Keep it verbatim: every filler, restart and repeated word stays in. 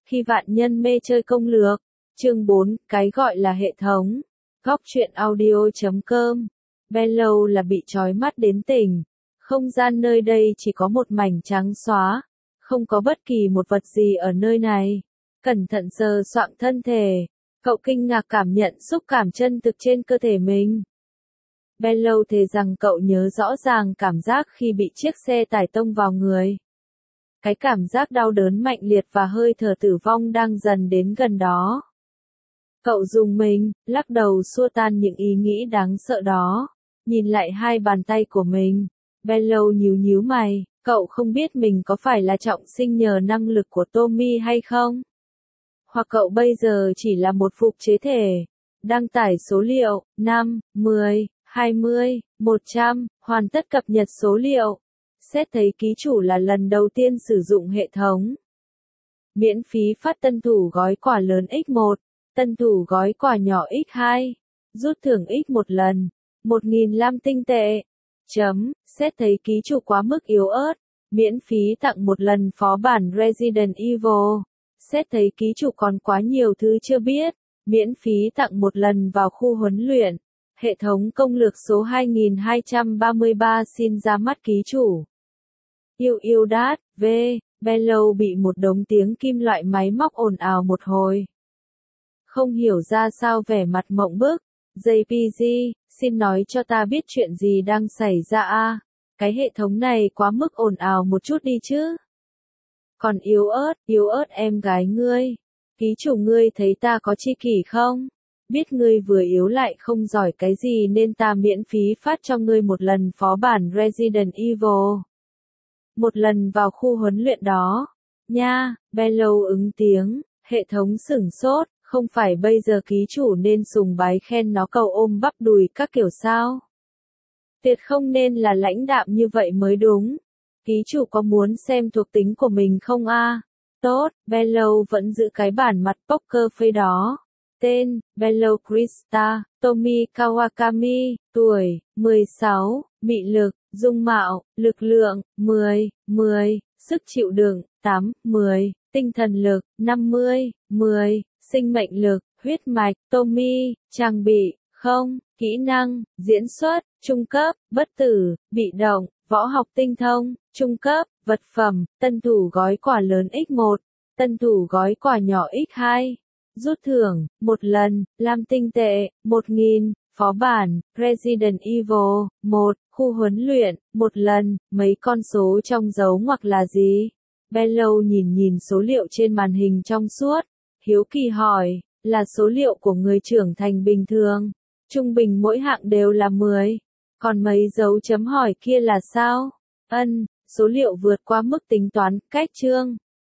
Khi vạn nhân mê chơi công lược. Chương bốn, cái gọi là hệ thống. Góc truyện audio chấm com. Bellow là bị trói mắt đến tỉnh. Không gian nơi đây chỉ có một mảnh trắng xóa. Không có bất kỳ một vật gì ở nơi này. Cẩn thận sờ soạng thân thể. Cậu kinh ngạc cảm nhận xúc cảm chân thực trên cơ thể mình. Bellow thề rằng cậu nhớ rõ ràng cảm giác khi bị chiếc xe tải tông vào người. Cái cảm giác đau đớn mạnh liệt và hơi thở tử vong đang dần đến gần đó. Cậu rùng mình, lắc đầu xua tan những ý nghĩ đáng sợ đó. Nhìn lại hai bàn tay của mình. Bellow nhíu nhíu mày, cậu không biết mình có phải là trọng sinh nhờ năng lực của Tommy hay không? Hoặc cậu bây giờ chỉ là một phục chế thể. Đăng tải số liệu, năm, mười, hai mươi, một trăm, hoàn tất cập nhật số liệu. Xét thấy ký chủ là lần đầu tiên sử dụng hệ thống. Miễn phí phát tân thủ gói quà lớn x một, tân thủ gói quà nhỏ x hai, rút thưởng x một lần, một nghìn lam tinh tệ. Chấm, xét thấy ký chủ quá mức yếu ớt, miễn phí tặng một lần phó bản Resident Evil. Xét thấy ký chủ còn quá nhiều thứ chưa biết, miễn phí tặng một lần vào khu huấn luyện. Hệ thống công lược số hai nghìn hai trăm ba mươi ba xin ra mắt ký chủ. Yêu yêu đát, V, Bellow bị một đống tiếng kim loại máy móc ồn ào một hồi. Không hiểu ra sao vẻ mặt mộng bức. jê pê giê, xin nói cho ta biết chuyện gì đang xảy ra a. Cái hệ thống này quá mức ồn ào một chút đi chứ. Còn yếu ớt, yếu ớt em gái ngươi. Ký chủ ngươi thấy ta có chi kỷ không? Biết ngươi vừa yếu lại không giỏi cái gì nên ta miễn phí phát cho ngươi một lần phó bản Resident Evil. Một lần vào khu huấn luyện đó. Nha, Bellow ứng tiếng, hệ thống sửng sốt, không phải bây giờ ký chủ nên sùng bái khen nó cầu ôm bắp đùi các kiểu sao? Tuyệt không nên là lãnh đạm như vậy mới đúng. Ký chủ có muốn xem thuộc tính của mình không a? Tốt, Bellow vẫn giữ cái bản mặt poker face đó. Tên, Bellow Krista, Tomi Kawakami, tuổi, mười sáu, mị lực, dung mạo, lực lượng, mười, mười, sức chịu đựng, tám, mười, tinh thần lực, năm mươi, mười, sinh mệnh lực, huyết mạch, Tomi, trang bị, không, kỹ năng, diễn xuất, trung cấp, bất tử, bị động, võ học tinh thông, trung cấp, vật phẩm, tân thủ gói quà lớn x một, tân thủ gói quà nhỏ x hai. Rút thưởng, một lần, lam tinh tệ, một nghìn, phó bản, Resident Evil, một, khu huấn luyện, một lần, mấy con số trong dấu ngoặc là gì? Bellow nhìn nhìn số liệu trên màn hình trong suốt, hiếu kỳ hỏi, là số liệu của người trưởng thành bình thường, trung bình mỗi hạng đều là mười, còn mấy dấu chấm hỏi kia là sao? Ân, số liệu vượt qua mức tính toán, cách chương.